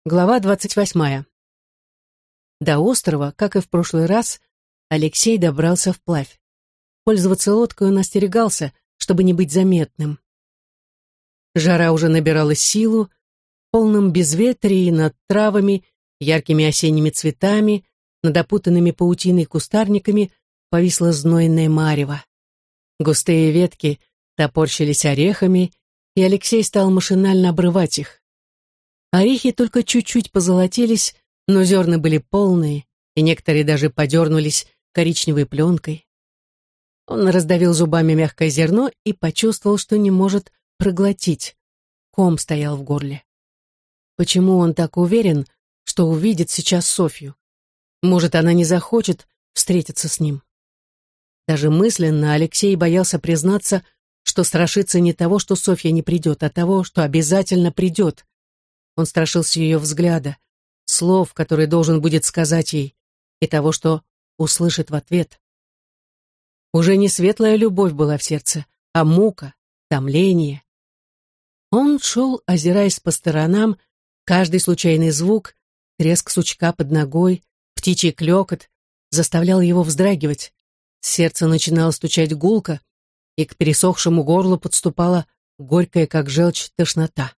Глава 28. До острова, как и в прошлый раз, Алексей добрался вплавь. Пользоваться лодкой он остерегался, чтобы не быть заметным. Жара уже набирала силу, в полном безветрии над травами, яркими осенними цветами, над опутанными паутиной кустарниками повисло знойное марево. Густые ветки топорщились орехами, и Алексей стал машинально обрывать их. Орехи только чуть-чуть позолотились, но зерна были полные, и некоторые даже подернулись коричневой пленкой. Он раздавил зубами мягкое зерно и почувствовал, что не может проглотить. Ком стоял в горле. Почему он так уверен, что увидит сейчас Софью? Может, она не захочет встретиться с ним? Даже мысленно Алексей боялся признаться, что страшится не того, что Софья не придет, а того, что обязательно придет. Он страшился ее взгляда, слов, которые должен будет сказать ей, и того, что услышит в ответ. Уже не светлая любовь была в сердце, а мука, томление. Он шел, озираясь по сторонам, каждый случайный звук, треск сучка под ногой, птичий клёкот заставлял его вздрагивать. Сердце начинало стучать гулко, и к пересохшему горлу подступала горькая, как желчь, тошнота.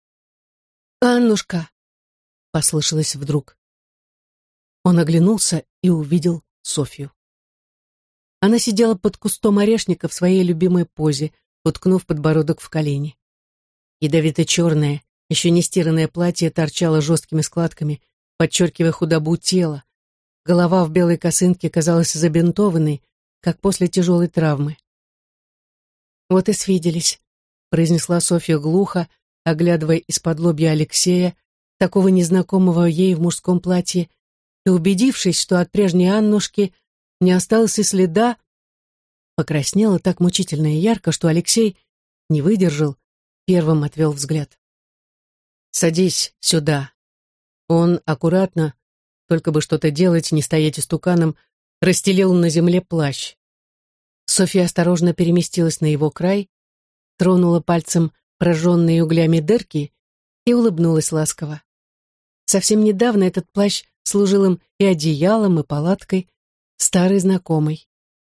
«Аннушка!» — послышалось вдруг. Он оглянулся и увидел Софью. Она сидела под кустом орешника в своей любимой позе, уткнув подбородок в колени. Ядовито-черное, еще не стиранное платье торчало жесткими складками, подчеркивая худобу тела. Голова в белой косынке казалась забинтованной, как после тяжелой травмы. «Вот и свиделись», — произнесла Софья глухо, оглядывая из-под лобья Алексея, такого незнакомого ей в мужском платье, и, убедившись, что от прежней Аннушки не осталось и следа, покраснела так мучительно и ярко, что Алексей не выдержал, первым отвел взгляд. «Садись сюда». Он аккуратно, только бы что-то делать, не стоять истуканом, расстелил на земле плащ. Софья осторожно переместилась на его край, тронула пальцем прожженные углями дырки и улыбнулась ласково. Совсем недавно этот плащ служил им и одеялом, и палаткой, старый знакомый.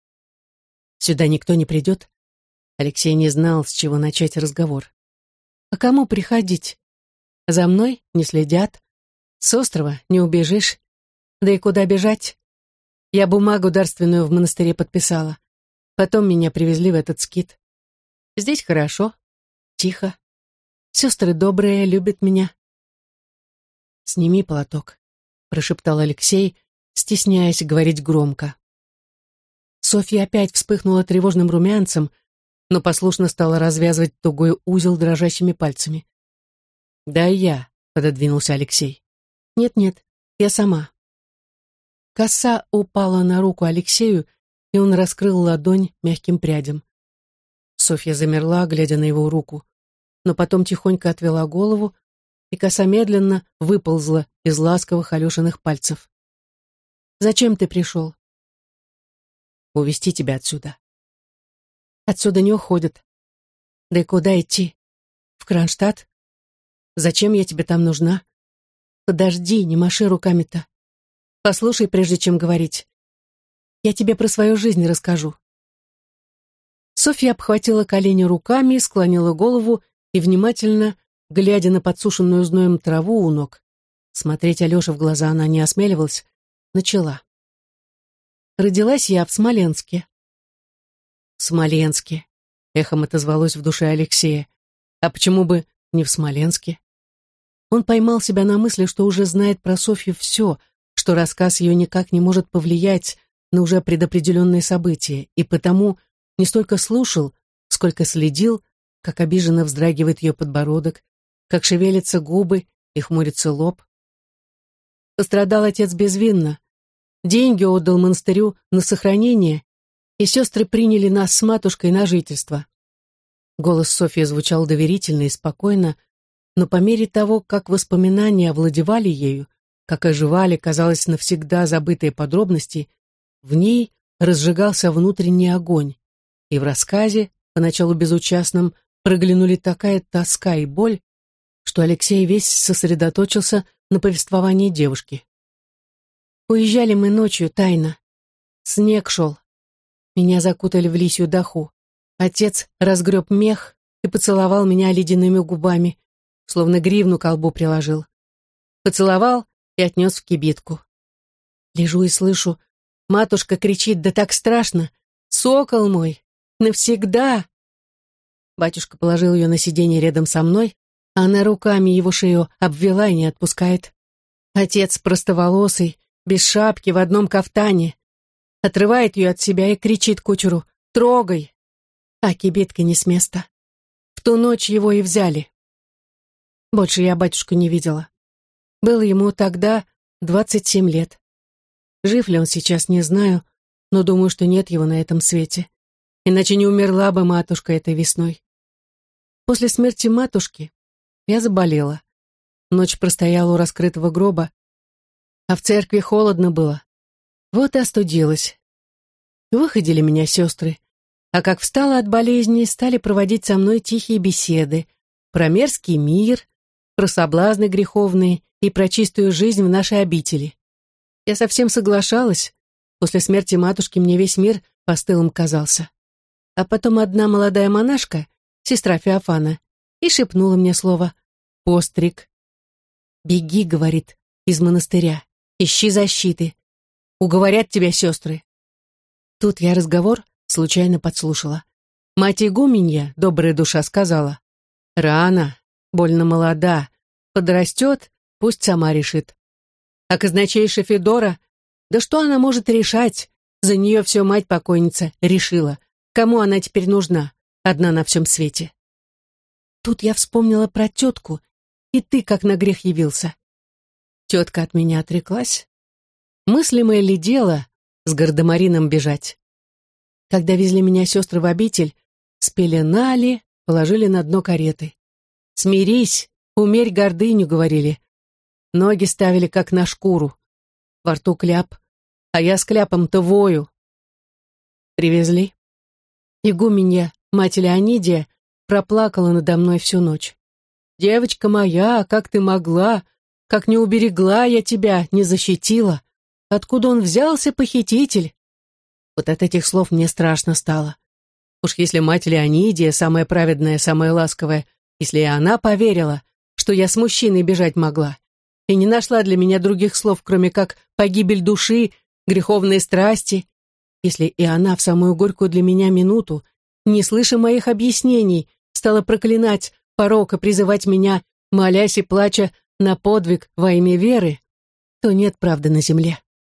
Сюда никто не придет. Алексей не знал, с чего начать разговор. А кому приходить? За мной не следят. С острова не убежишь. Да и куда бежать? Я бумагу дарственную в монастыре подписала. Потом меня привезли в этот скит. Здесь хорошо. Тихо. Сестры добрые, любят меня. «Сними платок», — прошептал Алексей, стесняясь говорить громко. Софья опять вспыхнула тревожным румянцем, но послушно стала развязывать тугой узел дрожащими пальцами. «Да я», — пододвинулся Алексей. «Нет-нет, я сама». Коса упала на руку Алексею, и он раскрыл ладонь мягким прядем. Софья замерла, глядя на его руку, но потом тихонько отвела голову, и коса медленно выползла из ласковых Алешиных пальцев. «Зачем ты пришел?» «Увезти тебя отсюда». «Отсюда не уходят». «Да и куда идти? В Кронштадт? Зачем я тебе там нужна? Подожди, не маши руками-то. Послушай, прежде чем говорить. Я тебе про свою жизнь расскажу». Софья обхватила колени руками, склонила голову и, внимательно, глядя на подсушенную зноем траву у ног, смотреть Алёше в глаза она не осмеливалась, начала. «Родилась я в Смоленске». «В Смоленске», — эхом отозвалось в душе Алексея. «А почему бы не в Смоленске?» Он поймал себя на мысли, что уже знает про Софью все, что рассказ ее никак не может повлиять на уже предопределенные события, и потому не столько слушал, сколько следил, как обиженно вздрагивает ее подбородок, как шевелятся губы и хмурится лоб. Пострадал отец безвинно. Деньги отдал монастырю на сохранение, и сестры приняли нас с матушкой на жительство. Голос Софьи звучал доверительно и спокойно, но по мере того, как воспоминания овладевали ею, как оживали, казалось, навсегда забытые подробности, в ней разжигался внутренний огонь, и в рассказе, поначалу безучастном, проглянули такая тоска и боль, что Алексей весь сосредоточился на повествование девушки. Уезжали мы ночью тайно. Снег шел. Меня закутали в лисью даху. Отец разгреб мех и поцеловал меня ледяными губами, словно гривну к колбу приложил. Поцеловал и отнес в кибитку. Лежу и слышу, матушка кричит, да так страшно: «Сокол мой! Навсегда!» Батюшка положил ее на сиденье рядом со мной, а она руками его шею обвела и не отпускает. Отец простоволосый, без шапки, в одном кафтане. Отрывает ее от себя и кричит кучеру: «Трогай!» А кибитка не с места. В ту ночь его и взяли. Больше я батюшку не видела. Было ему тогда 27 лет. Жив ли он сейчас, не знаю, но думаю, что нет его на этом свете. Иначе не умерла бы матушка этой весной. После смерти матушки я заболела. Ночь простояла у раскрытого гроба, а в церкви холодно было. Вот и остудилась. Выходили меня сестры, а как встала от болезни, стали проводить со мной тихие беседы про мерзкий мир, про соблазны греховные и про чистую жизнь в нашей обители. Я совсем соглашалась. После смерти матушки мне весь мир постылым казался. А потом одна молодая монашка, сестра Феофана, и шепнула мне слово «постриг». «Беги», — говорит, — «из монастыря, ищи защиты. Уговорят тебя сестры». Тут я разговор случайно подслушала. Мать игуменья, добрая душа, сказала: «Рано, больно молода, подрастет, пусть сама решит». А казначейша Федора, да что она может решать? За нее все мать-покойница решила. Кому она теперь нужна, одна на всем свете? Тут я вспомнила про тетку, и ты как на грех явился. Тетка от меня отреклась. Мыслимое ли дело с гардемарином бежать? Когда везли меня сестры в обитель, спеленали, положили на дно кареты. «Смирись, умерь гордыню», — говорили. Ноги ставили как на шкуру. Во рту кляп, а я с кляпом-то вою. Привезли. Игуменья, мать Леонидия, проплакала надо мной всю ночь. «Девочка моя, как ты могла? Как не уберегла я тебя, не защитила? Откуда он взялся, похититель?» Вот от этих слов мне страшно стало. Уж если мать Леонидия, самая праведная, самая ласковая, если и она поверила, что я с мужчиной бежать могла, и не нашла для меня других слов, кроме как погибель души, греховные страсти, если и она в самую горькую для меня минуту, не слыша моих объяснений, стала проклинать порок и призывать меня, молясь и плача, на подвиг во имя веры, то нет правды на земле.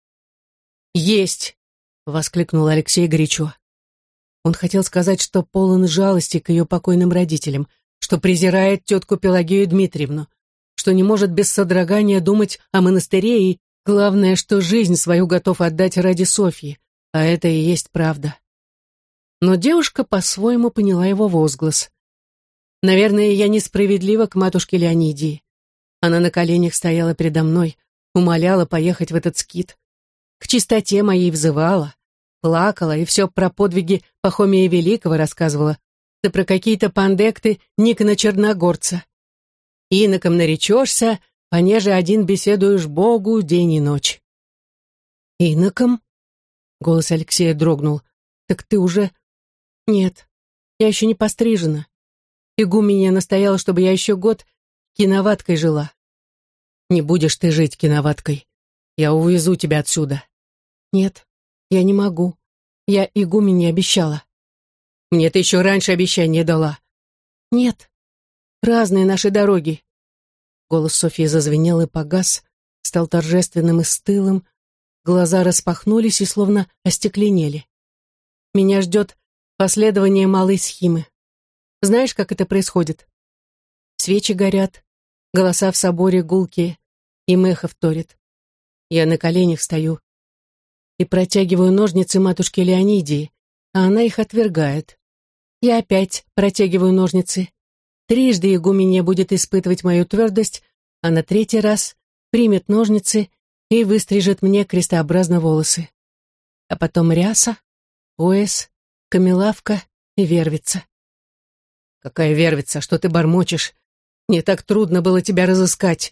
«Есть!» — воскликнул Алексей горячо. Он хотел сказать, что полон жалости к ее покойным родителям, что презирает тетку Пелагею Дмитриевну, что не может без содрогания думать о монастыре и, главное, что жизнь свою готов отдать ради Софьи, а это и есть правда. Но девушка по-своему поняла его возглас. Наверное, я несправедлива к матушке Леонидии. Она на коленях стояла передо мной, умоляла поехать в этот скит. К чистоте моей взывала, плакала и все про подвиги Пахомия Великого рассказывала, да про какие-то пандекты Никона Черногорца. Иноком наречешься, понеже один беседуешь Богу день и ночь. «Иноком?» — голос Алексея дрогнул. «Так ты уже...» «Нет, я еще не пострижена. Игуменья настояла, чтобы я еще год киноваткой жила». «Не будешь ты жить киноваткой. Я увезу тебя отсюда». «Нет, я не могу. Я игуменье обещала». «Мне ты еще раньше обещание дала». «Нет, разные наши дороги». Голос Софьи зазвенел и погас, стал торжественным и стылым, глаза распахнулись и словно остекленели. «Меня ждет последование малой схимы. Знаешь, как это происходит? Свечи горят, голоса в соборе гулкие, и эхо вторит. Я на коленях стою и протягиваю ножницы матушке Леонидии, а она их отвергает. Я опять протягиваю ножницы. Трижды игуменья будет испытывать мою твердость, а на третий раз примет ножницы и выстрижет мне крестообразно волосы. А потом ряса, пояс, камелавка и вервица. «Какая вервица? Что ты бормочешь? Мне так трудно было тебя разыскать.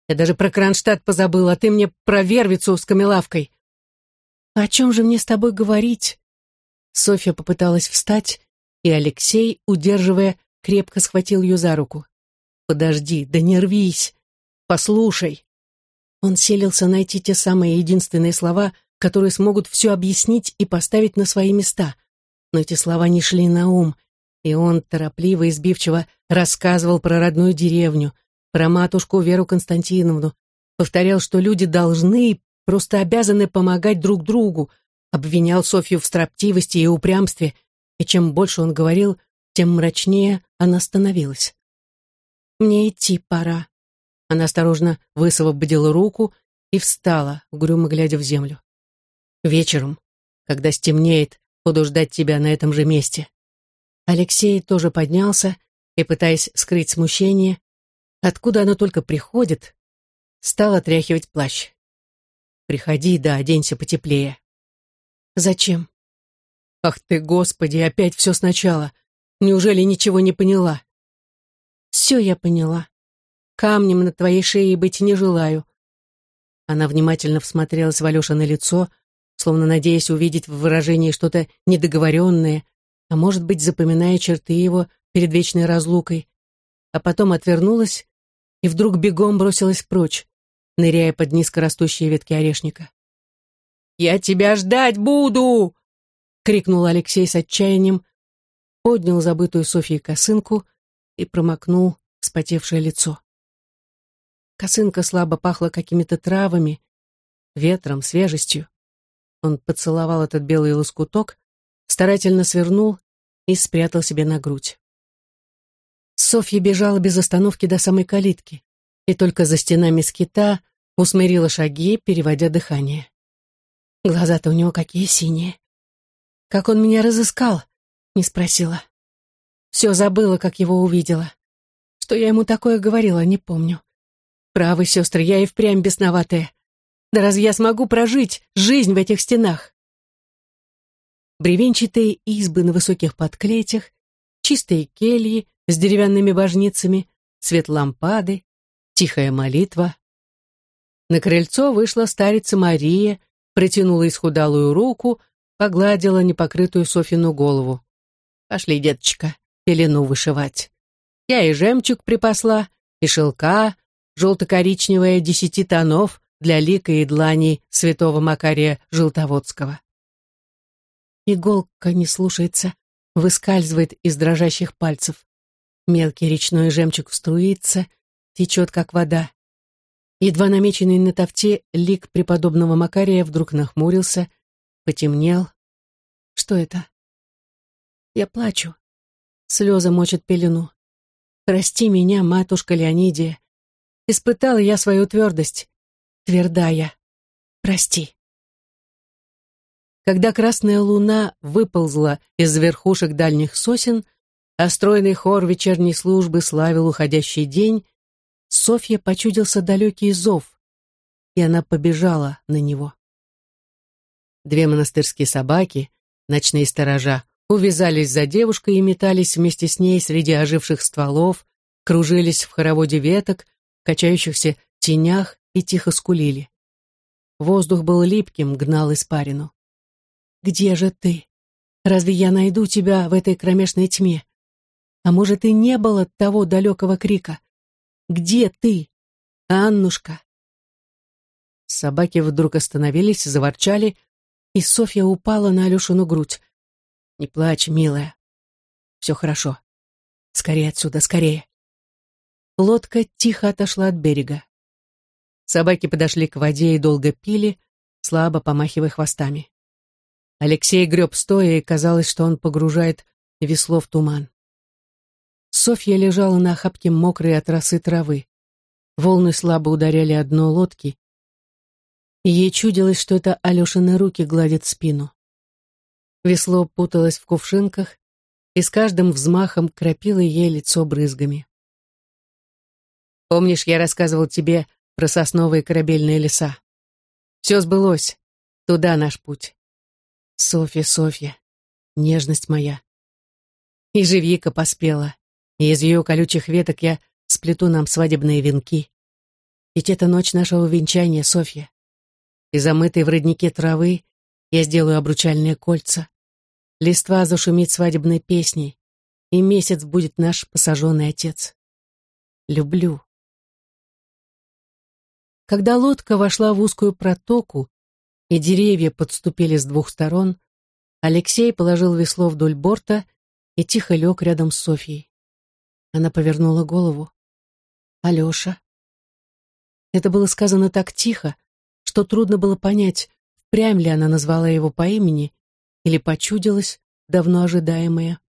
Я даже про Кронштадт позабыла, а ты мне про Вервицу с камелавкой. О чем же мне с тобой говорить? Софья попыталась встать, и Алексей, удерживая, крепко схватил ее за руку. Подожди, да не рвись. Послушай. Он селился найти те самые единственные слова, которые смогут все объяснить и поставить на свои места. Но эти слова не шли на ум, и он торопливо и сбивчиво рассказывал про родную деревню, про матушку Веру Константиновну, повторял, что люди должны, просто обязаны помогать друг другу, обвинял Софью в строптивости и упрямстве, и чем больше он говорил, тем мрачнее она становилась. «Мне идти пора». Она осторожно высвободила руку и встала, угрюмо глядя в землю. «Вечером, когда стемнеет, буду ждать тебя на этом же месте». Алексей тоже поднялся и, пытаясь скрыть смущение, откуда оно только приходит, стал отряхивать плащ. «Приходи, да оденься потеплее». «Зачем?» «Ах ты, Господи, опять все сначала. Неужели ничего не поняла?» «Все я поняла. Камнем на твоей шее быть не желаю». Она внимательно всмотрелась в Алешино лицо, словно надеясь увидеть в выражении что-то недоговоренное, а может быть, запоминая черты его перед вечной разлукой, а потом отвернулась и вдруг бегом бросилась прочь, ныряя под низкорастущие ветки орешника. «Я тебя ждать буду!» — крикнул Алексей с отчаянием, поднял забытую Софьей косынку и промокнул вспотевшее лицо. Косынка слабо пахла какими-то травами, ветром, свежестью. Он поцеловал этот белый лоскуток, старательно свернул и спрятал себе на грудь. Софья бежала без остановки до самой калитки, и только за стенами скита усмирила шаги, переводя дыхание. Глаза-то у него какие синие. Как он меня разыскал, не спросила. Все забыла, как его увидела. Что я ему такое говорила, не помню. Правы, сестры, я и впрямь бесноватая. Да разве я смогу прожить жизнь в этих стенах? Бревенчатые избы на высоких подклетях, чистые кельи с деревянными божницами, свет лампады, тихая молитва. На крыльцо вышла старица Мария, протянула исхудалую руку, погладила непокрытую Софину голову. «Пошли, деточка, пелену вышивать. Я и жемчуг припасла, и шелка, желто-коричневая 10 тонов для лика и длани святого Макария Желтоводского». Иголка не слушается, выскальзывает из дрожащих пальцев. Мелкий речной жемчуг струится, течет, как вода. Едва намеченный на тофте лик преподобного Макария вдруг нахмурился, потемнел. Что это? Я плачу. Слезы мочат пелену. Прости меня, матушка Леонидия. Испытала я свою твердость. Тверда я. Прости. Когда красная луна выползла из верхушек дальних сосен, а стройный хор вечерней службы славил уходящий день, Софье почудился далекий зов, и она побежала на него. 2 монастырские собаки, ночные сторожа, увязались за девушкой и метались вместе с ней среди оживших стволов, кружились в хороводе веток, качающихся тенях и тихо скулили. Воздух был липким, гнал испарину. «Где же ты? Разве я найду тебя в этой кромешной тьме? А может, и не было того далекого крика? Где ты, Аннушка?» Собаки вдруг остановились, заворчали, и Софья упала на Алешину грудь. «Не плачь, милая. Все хорошо. Скорее отсюда, скорее». Лодка тихо отошла от берега. Собаки подошли к воде и долго пили, слабо помахивая хвостами. Алексей греб стоя, и казалось, что он погружает весло в туман. Софья лежала на охапке мокрой от росы травы. Волны слабо ударяли о дно лодки, и ей чудилось, что это Алешины руки гладят спину. Весло путалось в кувшинках, и с каждым взмахом кропило ей лицо брызгами. «Помнишь, я рассказывал тебе про сосновые корабельные леса? Все сбылось. Туда наш путь. Софья, Софья, нежность моя. Ежевика поспела, и из ее колючих веток я сплету нам свадебные венки. Ведь это ночь нашего венчания, Софья. Из замытой в роднике травы я сделаю обручальные кольца. Листва зашумит свадебной песней, и месяц будет наш посаженный отец. Люблю. Когда лодка вошла в узкую протоку, и деревья подступили с двух сторон, Алексей положил весло вдоль борта и тихо лег рядом с Софьей. Она повернула голову. «Алеша». Это было сказано так тихо, что трудно было понять, впрямь ли она назвала его по имени или почудилось давно ожидаемое.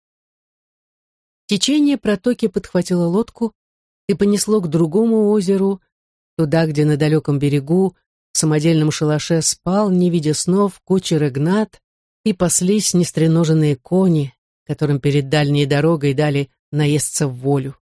Течение протоки подхватило лодку и понесло к другому озеру, туда, где на далеком берегу в самодельном шалаше спал, не видя снов, кучер Игнат, и паслись нестреноженные кони, которым перед дальней дорогой дали наесться в волю.